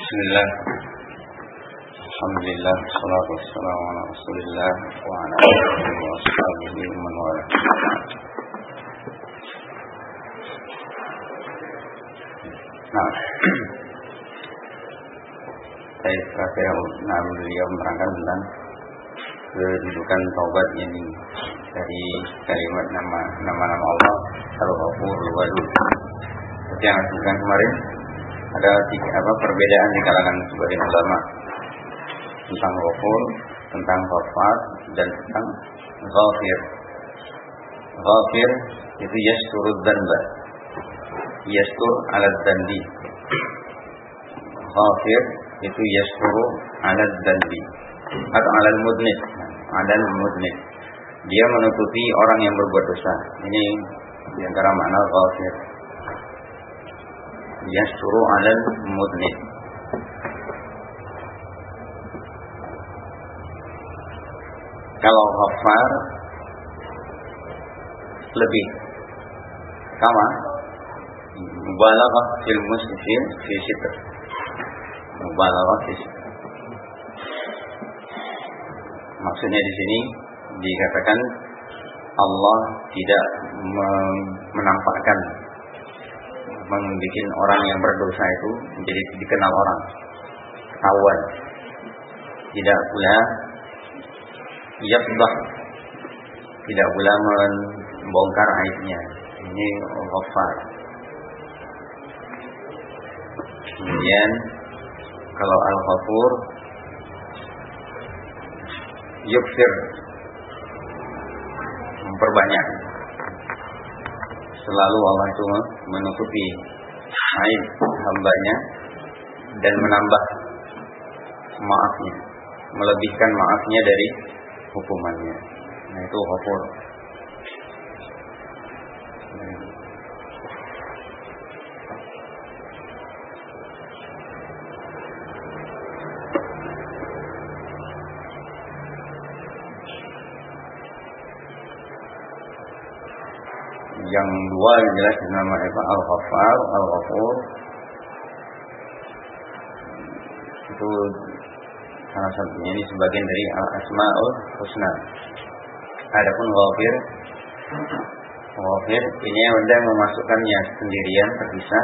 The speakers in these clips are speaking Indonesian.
Bismillah. Alhamdulillah, salatu wassalamu ala Rasulillah wa ala alihi wa ashabihi wa man wala. Nah, saya terakhir beliau menerangkan tentang kedudukan taubat ini dari kalimat nama-nama Allah Al-Ghafur Al-Wadud. Seperti yang disebutkan kemarin, ada perbedaan di kalangan sebagian ulama tentang Ghafur, tentang Ghaffar, dan tentang Ghafir. Ghafir itu yasturud dzanba, yastur ala dzanbi. Ghafir itu yasturu ala dzanbi atau ala al-mudnib, ala al-mudnib. Dia menutupi orang yang berbuat dosa. Ini di antara makna Ghafir. Yasturu ala al-mudnib. Kalau Ghaffar lebih sama, mubalaghah fil muslim fi sitr. Mubalaghah fi sitr. Maksudnya di sini dikatakan Allah tidak menampakkan, membuat orang yang berdosa itu menjadi dikenal orang, ketahuan. Tidak pula yafdah, tidak pula membongkar aibnya. Ini Ghaffar. Kemudian kalau Al-Ghafur yukfir, memperbanyak. Selalu Allah itu menutupi aib hambanya dan menambah maafnya, melebihkan maafnya dari hukumannya. Nah, itu Ghafur. Yang dua yang jelas nama Al-Ghaffar, Al-Ghafur. Itu salah satunya, ini sebagian dari Al-Asma'ul Husna. Adapun Ghafir, Ghafir ini yang memasukkannya sendirian terpisah.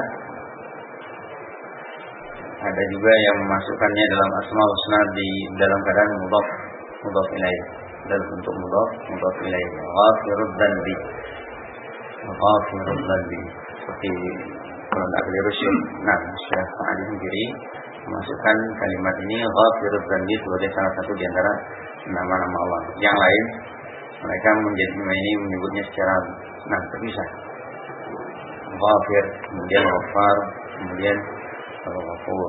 Ada juga yang memasukkannya dalam Asma'ul Husna di dalam keadaan mudhaf ilaih, dalam bentuk mudhaf ilaih. Ghafirud dzanbi, Ghafirud dzanbi, seperti kalau nak keliru Syekh Sa'di sendiri memasukkan kalimat ini Ghafirud dzanbi sebagai salah satu di antara nama-nama Allah. Yang lain mereka menyebutnya secara terpisah. Ghafir, kemudian Ghaffar, kemudian Al-Ghafur.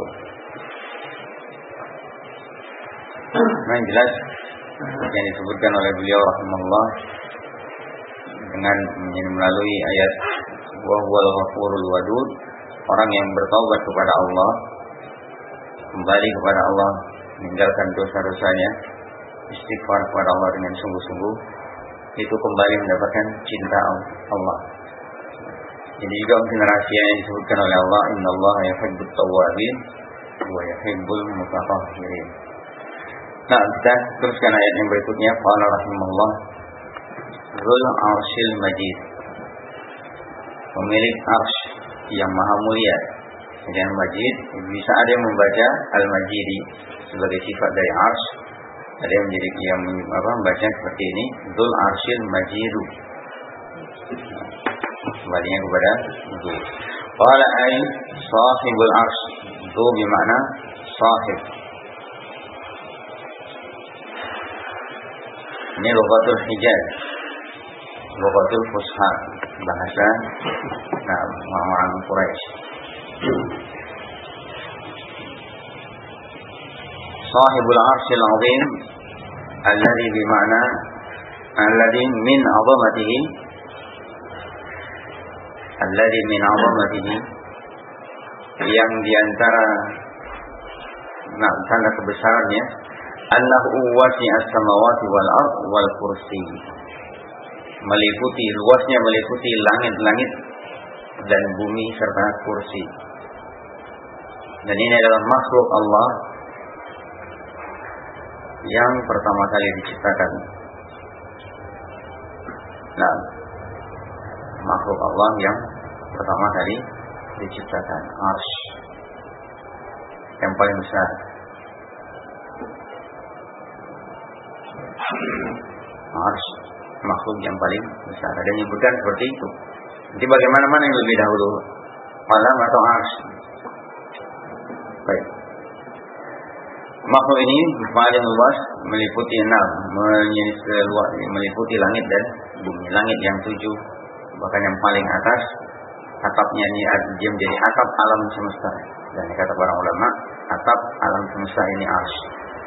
Nah, yang jelas yang disebutkan oleh beliau rahimahullah dengan melalui ayat wa huwal ghafurul wadud, orang yang bertaubat kepada Allah, kembali kepada Allah, meninggalkan dosa-dosanya, istighfar kepada Allah dengan sungguh-sungguh, itu kembali mendapatkan cinta Allah. Ini juga mungkin rahasia yang disebutkan oleh Allah, innallaha yuhibbut tawwabin wa yuhibbul mutatahhirin. Nah, kita teruskan ayat yang berikutnya. Qala rahimahullah, Dzul Arsyil Majid, pemilik arsy yang maha mulia. Dan Majid, bisa ada yang membaca Al-Majidi sebagai sifat dari arsy, ada yang menjadi membaca seperti ini, Dzul Arsyil Majidu, kembalinya kepada Dzul. Qala ay sahibul arsy, Dzul bermakna sahib. Ini lughatul Hijaz, lughatul Fusha, bahasa orang Quraisy. Sahibul Arsyil Azim, alladhi bima'na alladhi min 'azamatihi, alladhi min 'azamatihi, yang diantara tanda kebesarannya, annahu wasi'as samawati wal ard wal kursi, meliputi langit-langit dan bumi serta kursi. Dan ini adalah makhluk Allah yang pertama kali diciptakan. Nah, makhluk Allah yang pertama kali diciptakan, Arsy yang paling besar. Arsy makhluk yang paling besar. Ada yang menyebutkan seperti itu. Jadi bagaimana mana yang lebih dahulu, alam atau Arsy? Baik. Makhluk ini paling luas, meliputi meliputi langit dan bumi. Langit yang 7, bahkan yang paling atas atapnya ini dia menjadi atap alam semesta. Dan kata para ulama, atap alam semesta ini Arsy.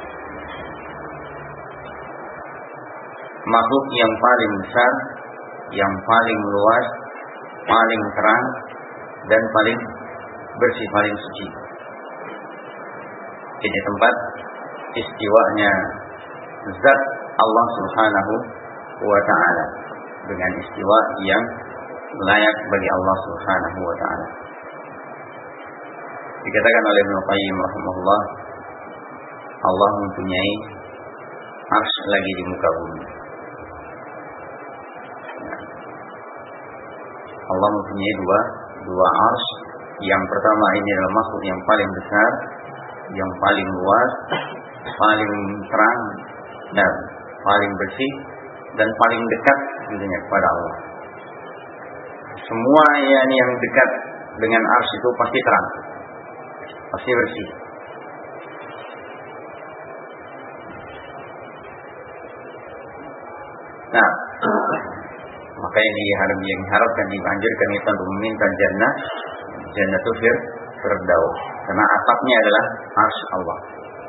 Makhluk yang paling besar, yang paling luas, paling terang, dan paling bersih, paling suci. Ini tempat istiwanya zat Allah Subhanahu wa ta'ala, dengan istiwa yang layak bagi Allah Subhanahu wa ta'ala. Dikatakan oleh Ibnu Qayyim rahimahullah, Allah mempunyai arsy lagi di muka bumi. Allah mempunyai dua arsy. Yang pertama ini adalah makhluk yang paling besar, yang paling luas, paling terang, dan paling bersih, dan paling dekat tentunya kepada Allah. Semua yang dekat dengan arsy itu pasti terang, pasti bersih. Nah, maka yang diharapkan, dianjurkan kita untuk meminta jannatul firdaus, karena atapnya adalah arsy Allah.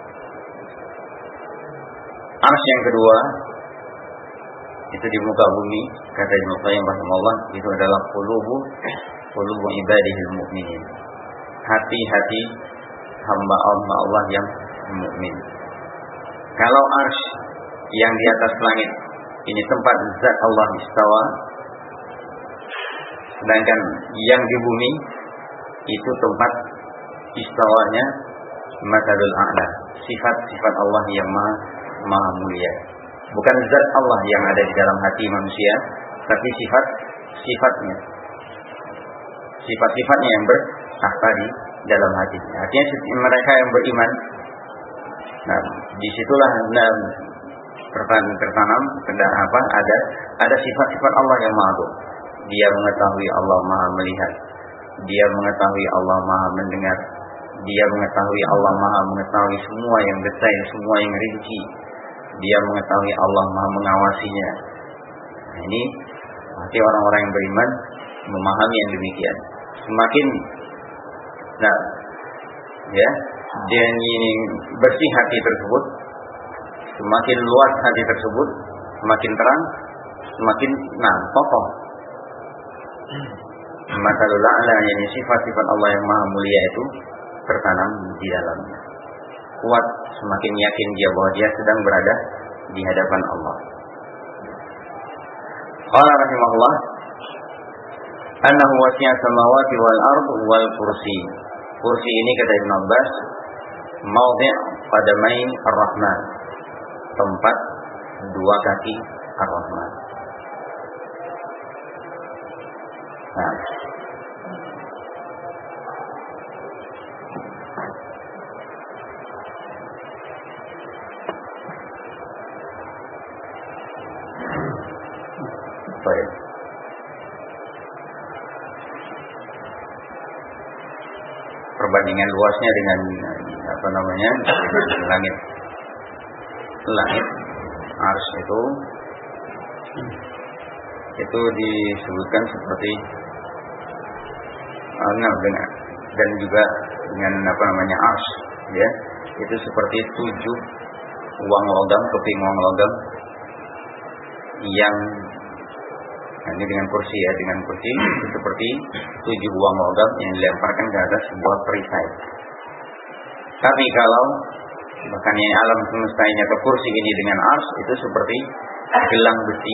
Arsy yang kedua itu di muka bumi, kata Ibnu Qayyim rahimahullah, itu adalah qulubu ibadihil mu'minin, hati-hati hamba Allah yang mukmin. Kalau arsy yang di atas langit ini tempat zat Allah istawa, sedangkan yang di bumi itu tempat istawanya mathalul a'la, sifat-sifat Allah yang maha mulia. Bukan zat Allah yang ada di dalam hati manusia, tapi sifat-sifatnya yang bertakhta di dalam hati. Artinya mereka yang beriman, nah disitulah tertanam ada sifat-sifat Allah yang maha. Dia mengetahui, Allah maha melihat. Dia mengetahui, Allah maha mendengar. Dia mengetahui, Allah maha mengetahui semua yang detail, semua yang rinci. Dia mengetahui, Allah maha mengawasinya. Nah, ini berarti orang-orang yang beriman memahami yang demikian. Semakin dan ini bersih hati tersebut, semakin luas hati tersebut, semakin terang, semakin kokoh. Mathalul a'la, yang sifat-sifat Allah yang maha mulia itu tertanam di dalamnya. Kuat, semakin yakin dia bahwa dia sedang berada di hadapan Allah. Qala rahimahullah, annahu wasi'a samawati wal ard wal kursi. Kursi ini kata Ibnu Abbas, maudhi' qadamain ar-Rahman, tempat dua kaki ar-Rahman. Nah, baik. Perbandingan luasnya dengan langit arsy itu disebutkan seperti dan juga dengan arsy, ya, itu seperti 7 uang logam, keping uang logam yang ini dengan kursi itu seperti 7 uang logam yang dilemparkan ke atas sebuah perisai. Tapi kalau bahkan yang alam semesta ini atau kursi ini dengan arsy itu seperti gelang besi.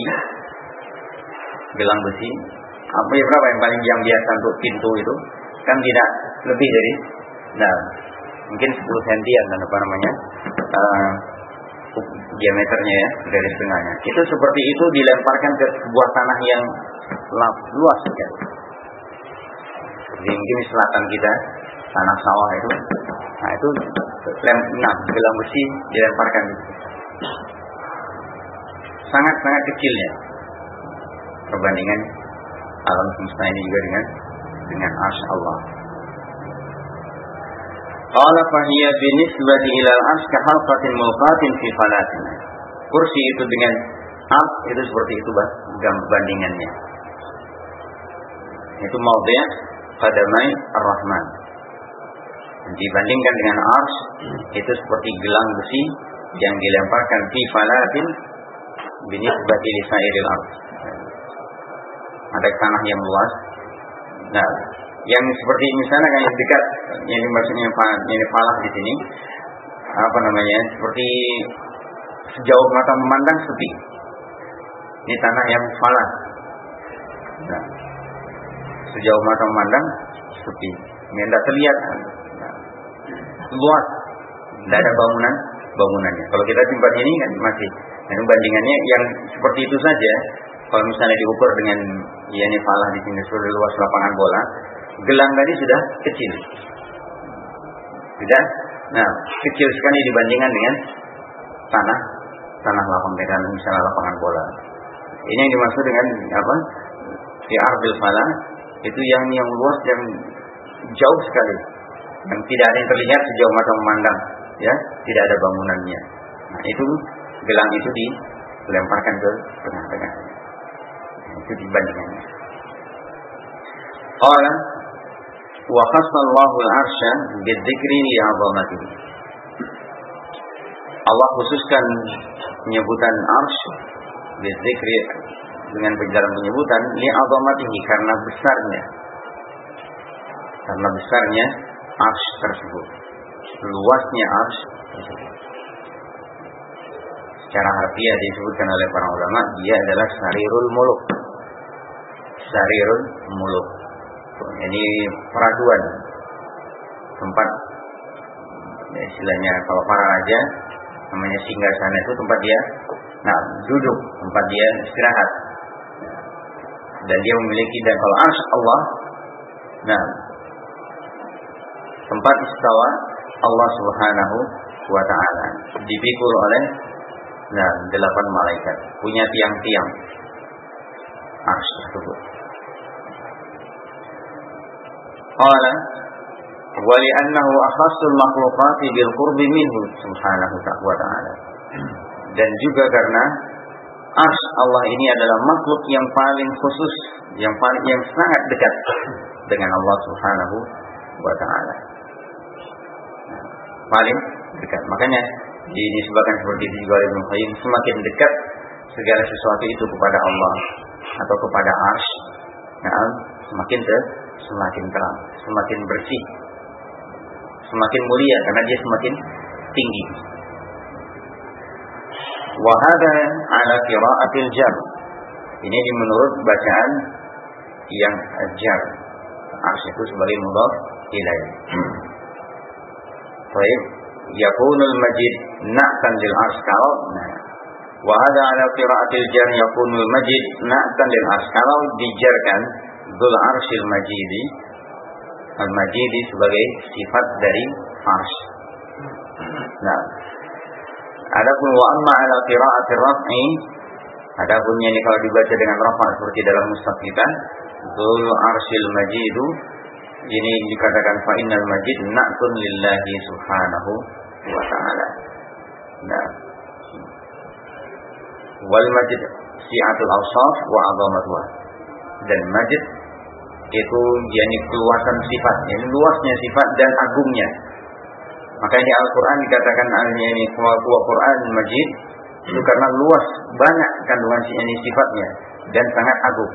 Berapa yang paling yang biasa untuk pintu itu kan tidak lebih dari mungkin 10 sentian dan diameternya ya, garis tengahnya. Itu seperti itu dilemparkan ke sebuah tanah yang luas ya. Jadi mungkin di selatan kita, tanah sawah itu. Nah, itu gelang besi dilemparkan. Sangat-sangat kecilnya perbandingan alam semesta ini juga dengan arsy Allah. Qala fahiya binisbati ila al-arsy ka halqatin mulqatin fi falatin. Kursi itu dengan arsy itu seperti itu bandingannya. Itu maudhi' qadamai ar-Rahman. Dibandingkan dengan arsy itu seperti gelang besi yang dilemparkan fi falatin binisbati li sa'iril arsy. Ada tanah yang luas. Nah, yang seperti misalnya yang dekat, yang maksudnya ini falah di sini, seperti sejauh mata memandang sepi. Ini tanah yang falah. Nah, sejauh mata memandang sepi, tidak terlihat. Nah, luas, tidak ada bangunannya. Kalau kita tempat ini kan masih. Dan bandingannya yang seperti itu saja. Kalau misalnya diukur dengan ini falah di sini sudah luas lapangan bola, gelang tadi sudah kecil. Sudah, nah kecil sekali dibandingkan dengan tanah lapangan misalnya lapangan bola. Ini yang dimaksud dengan apa? Fi ardil falah itu yang luas, yang jauh sekali, yang tidak ada yang terlihat sejauh mata memandang, ya, tidak ada bangunannya. Nah itu gelang itu dilemparkan ke tengah-tengah. Itu dibandingannya. Qala wa khassallahu al-arsya bidzikri li 'azamatihi. Allah khususkan penyebutan arsy bidzikri dengan penyebutan li 'azamatihi karena besarnya arsy tersebut, luasnya arsy tersebut. Secara harfiah disebutkan oleh para ulama, dia adalah sarirul muluk. Sarirul muluk. Ini peraduan tempat, istilahnya kalau para raja namanya singgasana itu tempat dia duduk, tempat dia istirahat. Dan dia memiliki, dan kalau arsy Allah, tempat istawa Allah Subhanahu wa ta'ala, dipikul oleh 8 malaikat, punya tiang-tiang arsy tersebut. Qala wa li'annahu akhassul makhluqati bil qurbi minhu subhanahu wa ta'ala. Dan juga karena arsy Allah ini adalah makhluk yang paling khusus, yang sangat dekat dengan Allah Subhanahu wa ta'ala. Paling dekat. Makanya disebutkan seperti itu juga oleh Ibnu Qayyim, semakin dekat segala sesuatu itu kepada Allah atau kepada arsy, semakin terang, semakin bersih, semakin mulia karena dia semakin tinggi. Wa hadza ala qira'atil jar. Ini menurut bacaan yang jar. Arsy itu sebagai mudhaf ilaih. Baik, yakunul majid na'tan lil arsy kalau wa hadza ala qira'atil jar yakunul majid na'tan lil arsy kalau dijarkan dzul arsyil majidi, al-majidi sebagai sifat dari arsy. Nah, adapun wa amma ala qira'atir raf'i, adapun ini kalau dibaca dengan rafa seperti dalam mushaf kita, dzul arsyil majidu, ini dikatakan fa innal majid na'tun lillahi subhanahu wa ta'ala. Nah, wal majid si'atul awsaf wa 'azamatuha. Dan majid itu yakni keluasan sifat, yakni luasnya sifat dan agungnya. Makanya Al-Quran dikatakan ini Quran Majid itu karena luas, banyak kandungan ini sifatnya dan sangat agung.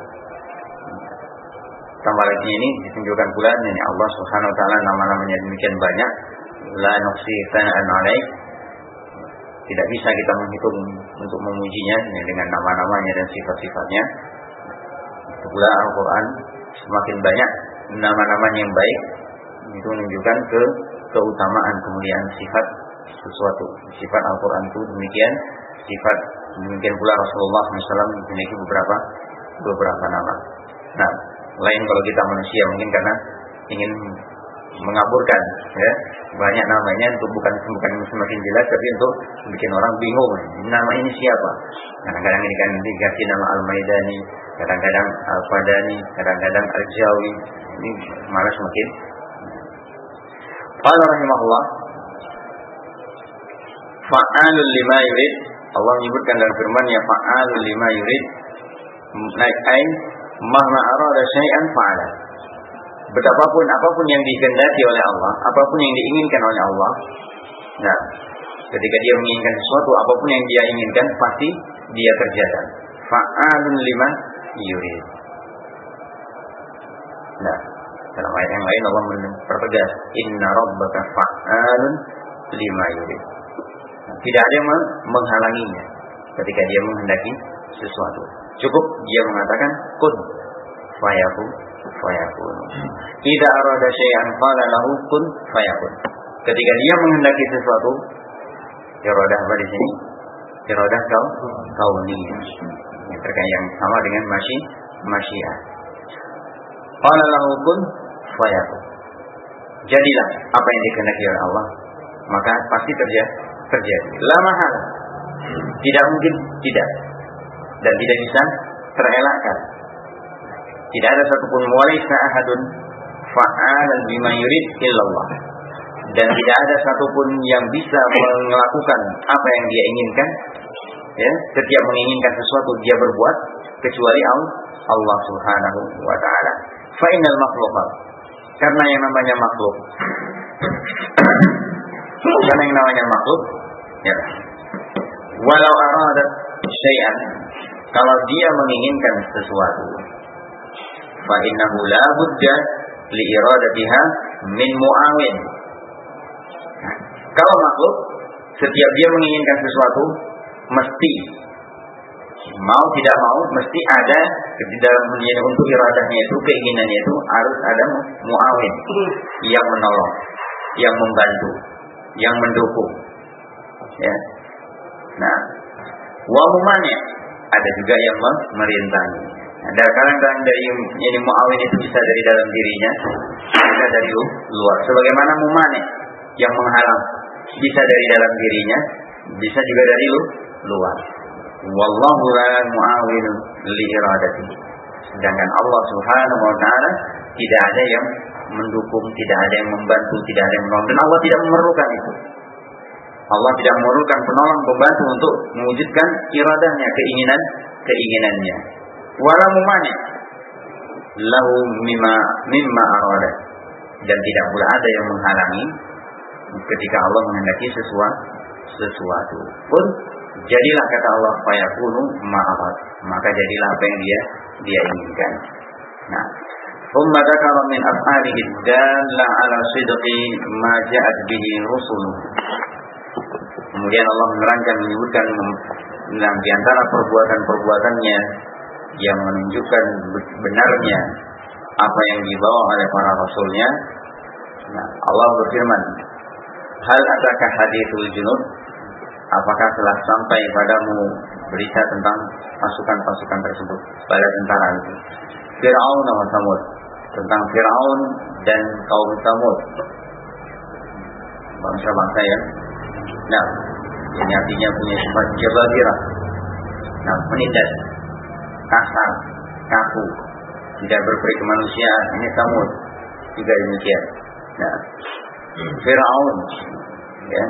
Tambah lagi ini ditunjukkan pula ini Allah Subhanahu wa ta'ala nama-namanya demikian banyak, la nuhsi tsana'an 'alaih. Tidak bisa kita menghitung untuk memujinya dengan nama-namanya dan sifat-sifatnya. Itu pula Al-Quran semakin banyak nama-nama yang baik, itu menunjukkan keutamaan kemuliaan sifat sesuatu. Sifat Al-Quran itu demikian, sifat demikian pula Rasulullah SAW memiliki beberapa nama. Nah, lain kalau kita manusia mungkin karena ingin mengaburkan, ya, banyak namanya untuk bukan semakin jelas, tapi untuk bikin orang bingung. Nama ini siapa? Kadang-kadang ini kan dikasih nama Al-Maidani, kadang-kadang Al-Fadani, kadang-kadang Al-Jawi. Ini malah semakin. Qala rahimahullah, fa'alul lima yurid. Allah menyebutkan dalam firman-Nya fa'alul lima yurid. Ai mahma arada syai'an fa'ala. Betapapun apapun yang dikehendaki oleh Allah, apapun yang diinginkan oleh Allah. Nah, ketika dia menginginkan sesuatu, apapun yang dia inginkan pasti dia kerjakan. Fa'alun lima yurid. Nah, dalam ayat yang lain Allah mempertegas, inna rabbaka fa'alun lima yurid. Tidak ada yang menghalanginya ketika dia menghendaki sesuatu. Cukup dia mengatakan kun fayakun. Idza arada syai'an qala lahu kun fayakun. Ketika dia menghendaki sesuatu, iradah apa di sini? Iradah kauniyah. Terkait yang sama dengan masyiah. Qala lahu kun fayakun. Jadilah apa yang dikehendaki oleh Allah, maka pasti terjadi. La mahala. Tidak mungkin tidak. Dan tidak bisa terelakkan. Tidak ada satupun walaysa ahadun fa'alan bima yurid illallah. Dan tidak ada satupun yang bisa melakukan apa yang dia inginkan, ya, setiap menginginkan sesuatu dia berbuat kecuali Allah Subhanahu wa taala. Fa innal makhluqa, karena yang namanya makhluk. Karena yang namanya makhluk, ya. Walau arada syai'an, kalau dia menginginkan sesuatu, fa innahu la budda li iradatiha min mu'awin. Kalau makhluk, setiap dia menginginkan sesuatu, mesti mau tidak mau, mesti ada di dalam untuk iradahnya itu, keinginannya itu harus ada mu'awin yang menolong, yang membantu, yang mendukung. Ya. Nah, wa mumani, ada juga yang merintangi. Ada kadang-kadang dari yang mu'awin itu bisa dari dalam dirinya, bisa dari luar. Sebagaimana mumani yang menghalang, bisa dari dalam dirinya, bisa juga dari luar. Wallahu la mu'awinu li iradatihi. Sedangkan Allah Subhanahu wa taala tidak ada yang mendukung, tidak ada yang membantu, tidak ada yang menolong, dan Allah tidak memerlukan itu. Allah tidak memerlukan penolong, pembantu untuk mewujudkan iradahnya, keinginannya. Wala mumani lahu mimma arada, dan tidak pula ada yang menghalangi ketika Allah menghendaki sesuatu. Pun jadilah, kata Allah, fayakunu ma'arad, maka jadilah apa yang dia inginkan. Nah, thumma dzakara min af'alihi dalla 'ala sidqi ma ja'at bihi rusuluh. Kemudian Allah menyebutkan di antara perbuatan-perbuatannya yang menunjukkan benarnya apa yang dibawa oleh para rasulnya. Nah, Allah berfirman, hal ataka hadithul junud, apakah telah sampai padamu berita tentang pasukan-pasukan tersebut, pada tentara itu, Fir'aun wa Tsamud, tentang Fir'aun dan kaum Tsamud, bangsa-bangsa ya. Nah, ini artinya punya sifat jababirah. Nah, menindas, kasar, kaku, tidak berperi kemanusiaan. Ini Tsamud juga demikian. Nah, Fir'aun, ya,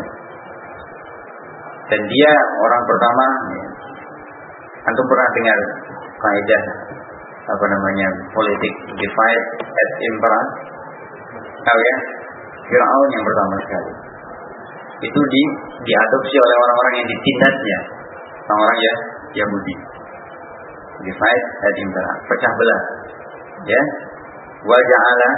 dan dia orang pertama. Ya. Antum pernah dengar kaidah politik divide et impera? Tahu ya? Fir'aun yang pertama sekali. Itu diadopsi oleh orang-orang yang ditindasnya, orang-orang Yahudi. Divide et impera, pecah belah. Ya. Wa ja'ala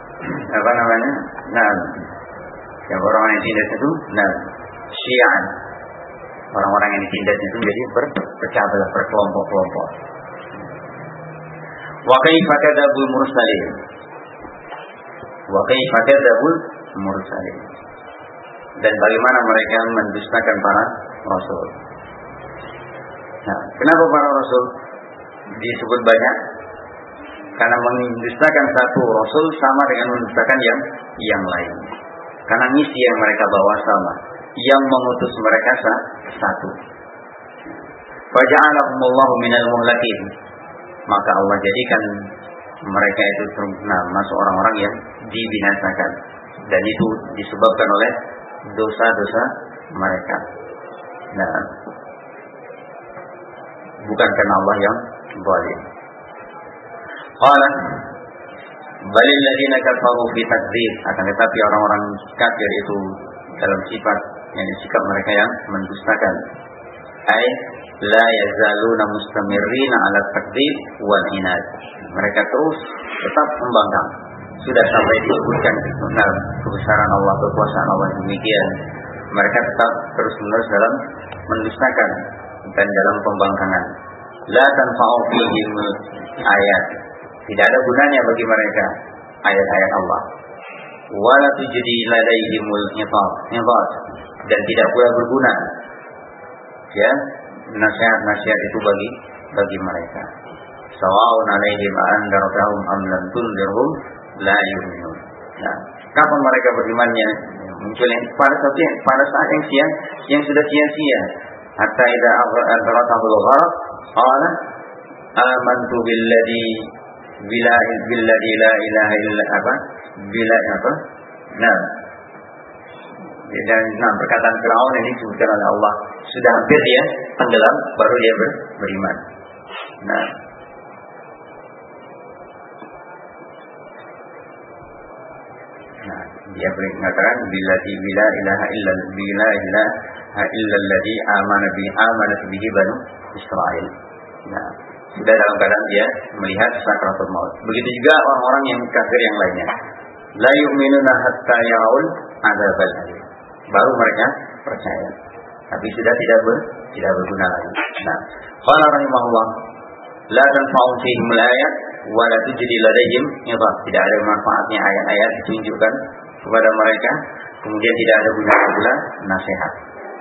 nah, yang orang yang ditindas itu, nah, Syi'an. Orang-orang yang ditindas itu jadi berpecah belah, berkelompok-kelompok. Wa kaifa kadzabul mursalin. Wa kaifa kadzabul mursalin. dan bagaimana mereka mendustakan para rasul. Nah, kenapa para rasul disebut banyak? Karena mendustakan satu rasul sama dengan mendustakan yang lain. Karena misi yang mereka bawa sama, yang mengutus mereka satu. Faja'alahumullahu minal muhlakin. Maka Allah jadikan mereka itu masuk orang-orang yang dibinasakan, dan itu disebabkan oleh dosa-dosa mereka. Nah, bukan karena Allah yang zalim. Qala balil ladzina kafaru fi takdzib, akan tetapi orang-orang kafir itu dalam sifat yang sikap mereka yang mendustakan. Ai la yazaluna mustamirrina ala takdzib wal inad. Mereka terus tetap membangkang. Sudah sampai disebutkan benar kebesaran Allah, kekuasaan Allah demikian, mereka tetap terus-menerus dalam mendustakan dan dalam pembangkangan. La tanfa'u fihim ayat. Tidak ada gunanya bagi mereka ayat-ayat Allah. Wala tujdi ladaihimul nifat, dan tidak pula berguna ya nasihat-nasihat itu bagi mereka. Sawa'un 'alaihim andartahum am lam tunzirhum la yu'minun. Nah, kapan mereka berimannya? Munculnya pada saat yang sudah sia-sia. Hatta idza adrakahu al-gharq qala amantu billadzi la ilaha illa apa? Nah, perkataan Firaun ini disebutkan oleh Allah, sudah hampir dia tenggelam baru dia beriman. Nah, dia mengatakan bila ilaha illa alladhi amanat bihi banu Israil. Nah, sudah dalam keadaan dia melihat sakratul maut. Begitu juga orang-orang yang kafir yang lainnya. La yu'minuna hatta yaul adzabal alim. Baru mereka percaya, tapi sudah tidak berguna lagi. Nah, qala rahimahullah, la tanfa'u fihim al-ayat wa la tujdi ladaihim nifat. Tidak ada manfaatnya ayat-ayat ditunjukkan kepada mereka, kemudian tidak ada gunanya pula nasihat.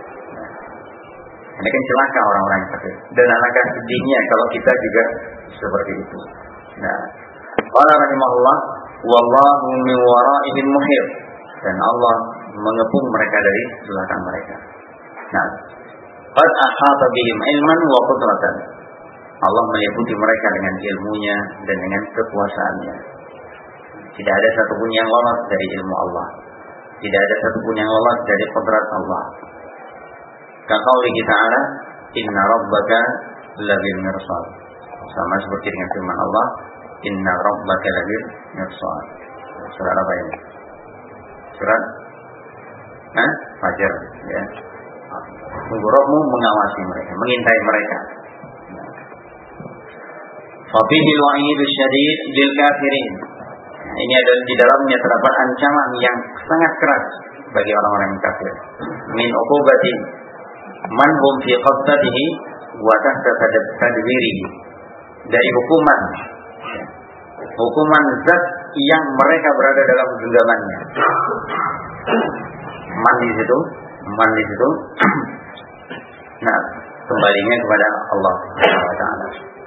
Ini kan celaka orang-orang yang kafir. Dan alangkah sedihnya kalau kita juga seperti itu. Nah, qala rahimahullah, wallahu min waraihim muhit. Dan Allah mengepung mereka dari belakang mereka. Nah, qad ahata bihim ilman wa qudratan. Allah meliputi mereka dengan ilmunya dan dengan kekuasaannya. Tidak ada satupun yang lolos dari ilmu Allah. Tidak ada satupun yang lolos dari qudrat Allah. Kaqaulihi ta'ala, inna rabbaka labil mirsad. Sama seperti dengan firman Allah, inna rabbaka labil mirsad. Surat apa ini? Surat Fajar, ya. Rabbmu mengawasi mereka, mengintai mereka. Fafihi al-wa'id syadid lil kafirin. Ini adalah di dalamnya terdapat ancaman yang sangat keras bagi orang-orang yang kafir. Min uqubati man hum fi qabdatihi wa tahta tadbirihi. Dari hukuman zat yang mereka berada dalam genggamannya. Man di situ. Nah, kembalinya kepada Allah Taala.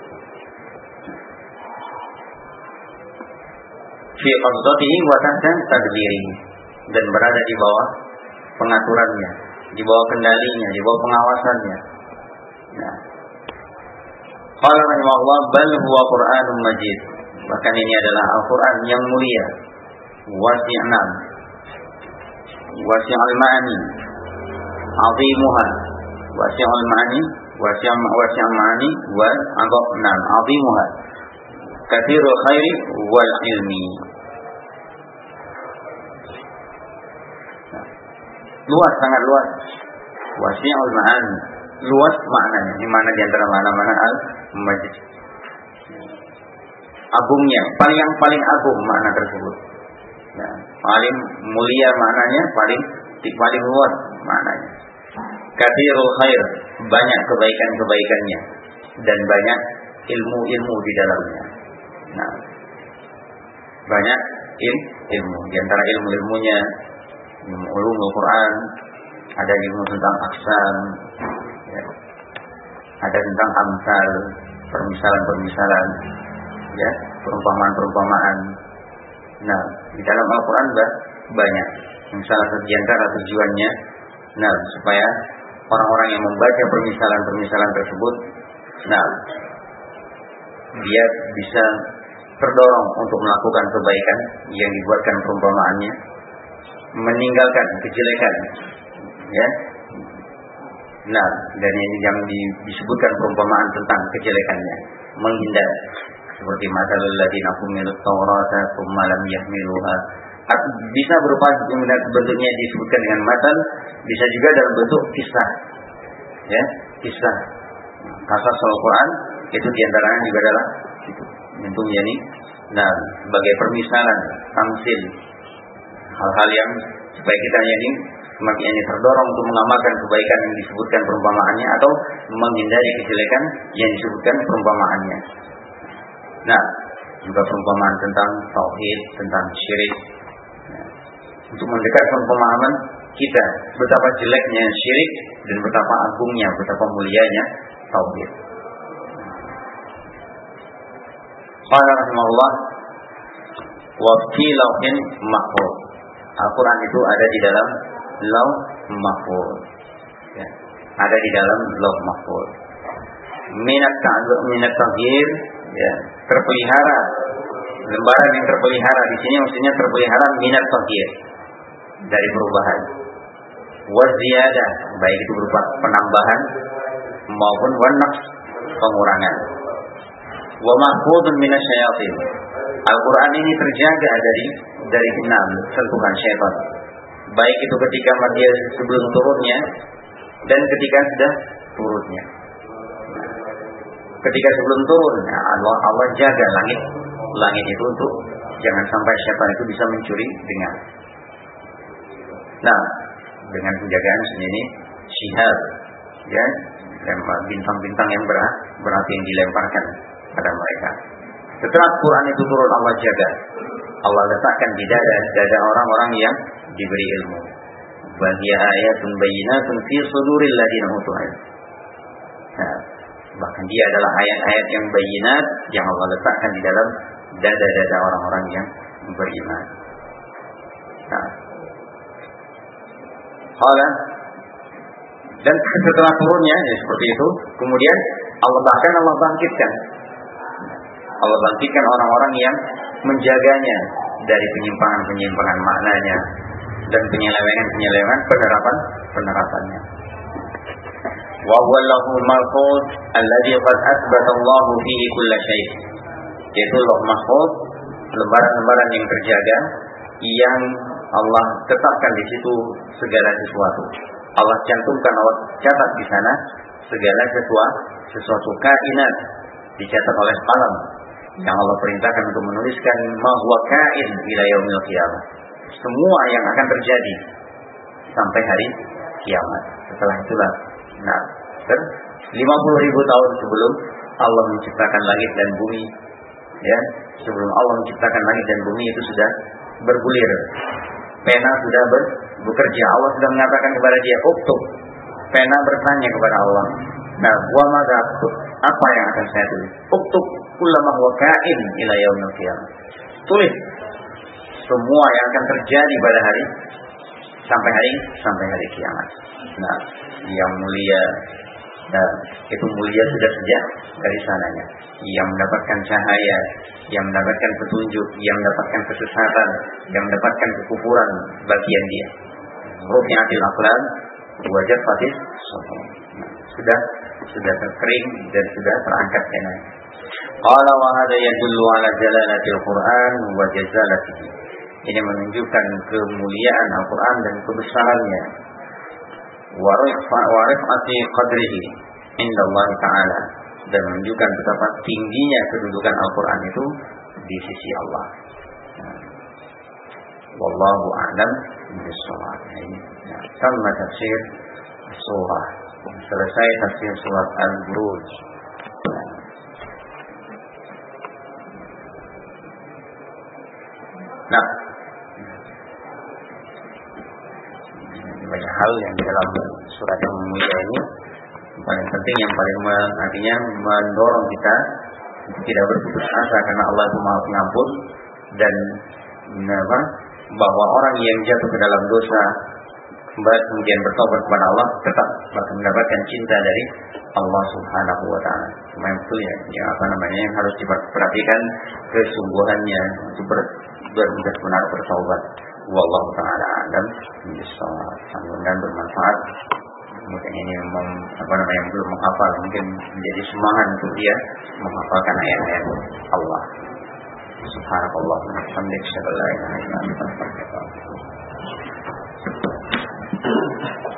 Fi qabdatihi wa tahta tadbirihi, dan berada di bawah pengaturannya, di bawah kendalinya, di bawah pengawasannya. Nah, qala rahimahullah, bal huwa Qur'anun Majid. Bahkan ini adalah Al-Qur'an yang mulia. Wasi'ul ma'ani, 'azimuha. Wasi'ul ma'ani, wasi'ul ma'ani wal 'azimuha. Katsirul khairi wal ilmi. Luas, sangat luas. Wasi'ul ma'ani, luas maknanya. Di mana di antara mana-mana al-majid. Agungnya, yang paling agung makna tersebut. Ya, paling mulia maknanya, paling luas maknanya. Katsirul khair, banyak kebaikan-kebaikannya dan banyak ilmu-ilmu di dalamnya. Nah, banyak ilmu. Di antara ilmu-ilmunya, ilmu ulumul Quran, ada ilmu tentang aksam, ya. Ada tentang amsal, permisalan-permisalan, ya, perumpamaan-perumpamaan. Nah, di dalam Al-Quran banyak. Yang salah satu di antara tujuannya, nah, supaya orang-orang yang membaca permisalan-permisalan tersebut, nah, dia bisa terdorong untuk melakukan kebaikan yang dibuatkan perumpamaannya, meninggalkan kejelekan, ya. Nah, dan ini yang disebutkan perumpamaan tentang kejelekannya, menghindar, seperti masalul ladzina humilut taurata tsumma lam yahmiluha. Bisa berupa bentuknya disebutkan dengan matal, bisa juga dalam bentuk kisah, ya, kisah kasas Al-Quran. Itu diantaranya juga adalah bentuknya ini, nah, sebagai permisalan, tamsil, hal-hal yang supaya kita ini semakin ini terdorong untuk mengamalkan kebaikan yang disebutkan perumpamaannya atau menghindari kejelekan yang disebutkan perumpamaannya. Nah, juga perumpamaan tentang tauhid, tentang syirik, untuk mendekatkan pemahaman kita betapa jeleknya syirik dan betapa agungnya, betapa mulianya tauhid. Qala rahimahullah wa fi lauhin mahfuz. Al-Quran itu ada di dalam lauh mahfuz, ya, ada di dalam lauh mahfuz. Minat taghyir, ya, terpelihara, lembaran yang terpelihara di sini maksudnya terpelihara minat taghyir, dari perubahan. Wa ziyadah, baik itu berupa penambahan maupun wa naqs, pengurangan. Wa mahfuzun minasyayatin. Al-Quran ini terjaga dari 6 sentuhan syaitan, baik itu ketika dia sebelum turunnya dan ketika sudah turunnya. Ketika sebelum turun, Allah jaga langit itu untuk jangan sampai syaitan itu bisa mencuri dengar. Nah, dengan penjagaan sendiri syihab, ya, bintang-bintang yang berapi yang dilemparkan pada mereka. Setelah Quran itu turun, Allah jaga, Allah letakkan di dada orang-orang yang diberi ilmu. Bahiya ayatun bayyinatun fi suduril ladzina utul ilm. Nah, bahkan dia adalah ayat-ayat yang bayyinat yang Allah letakkan di dalam dada-dada orang-orang yang beriman. Nah, dan setelah turunnya, ya seperti itu, kemudian Allah bangkitkan orang-orang yang menjaganya dari penyimpangan maknanya dan penyelewengan penerapannya. Wa huwa Allahul mahfuz alladzi qad athbata Allah fihi kull syai'. Yaitu Lauh Mahfuz, lembaran-lembaran yang terjaga yang Allah tetapkan di situ segala sesuatu. Allah cantumkan, Allah catat di sana segala sesuatu kainat, dicatat oleh qalam yang Allah perintahkan untuk menuliskan ma huwa kain ila yaumil qiyamah. Semua yang akan terjadi sampai hari kiamat. Setelah itulah, nah, 50.000 tahun sebelum Allah menciptakan langit dan bumi, ya, sebelum Allah menciptakan langit dan bumi itu sudah bergulir. Pena sudah bekerja. Allah sudah mengatakan kepada dia, "Uktub." Pena bertanya kepada Allah, "Nah, wa madza aktub? Apa yang akan saya tulis?" "Uktub kullama huwa kain ila yaumil qiyamah." Tulis semua yang akan terjadi pada hari sampai hari kiamat. Nah, yang mulia, nah, itu mulia sudah sejak dari sananya. Yang mendapatkan cahaya, yang mendapatkan petunjuk, yang mendapatkan kesesatan, yang mendapatkan kekufuran bagian dia. Rufi'atil aqlam wajah fatis, sudah terkering dan sudah terangkat pena. Qala wa hadha yadullu ala jalalatil Qur'an wa jazalatihi. Ini menunjukkan kemuliaan Al-Quran dan kebesarannya. Wa rif'ati qadrihi indallah ta'ala, dan menunjukkan betapa tingginya kedudukan Al-Quran itu di sisi Allah. Wallahu a'lam bishawab. Sama tafsir surah. Selesai tafsir surat Al-Buruj. Nah, banyak hal hal yang di dalam surat yang mulia ini paling penting, yang paling artinya mendorong kita tidak berputus asa karena Allah itu Maha Pengampun, dan bahwa orang yang jatuh ke dalam dosa kemudian bertobat kepada Allah tetap akan mendapatkan cinta dari Allah Subhanahu wa taala. Cuma itu yang yang harus diperhatikan kesungguhannya untuk benar-benar bertaubat. Wallahu taala alam bisawab. Semoga bermanfaat. Mungkin ini yang belum menghafal mungkin menjadi semangat untuk dia menghafalkan ayat-ayat Allah. Subhanallah wa bihamdihi, asyhadu an la ilaha illa anta, astaghfiruka wa atubu ilaik.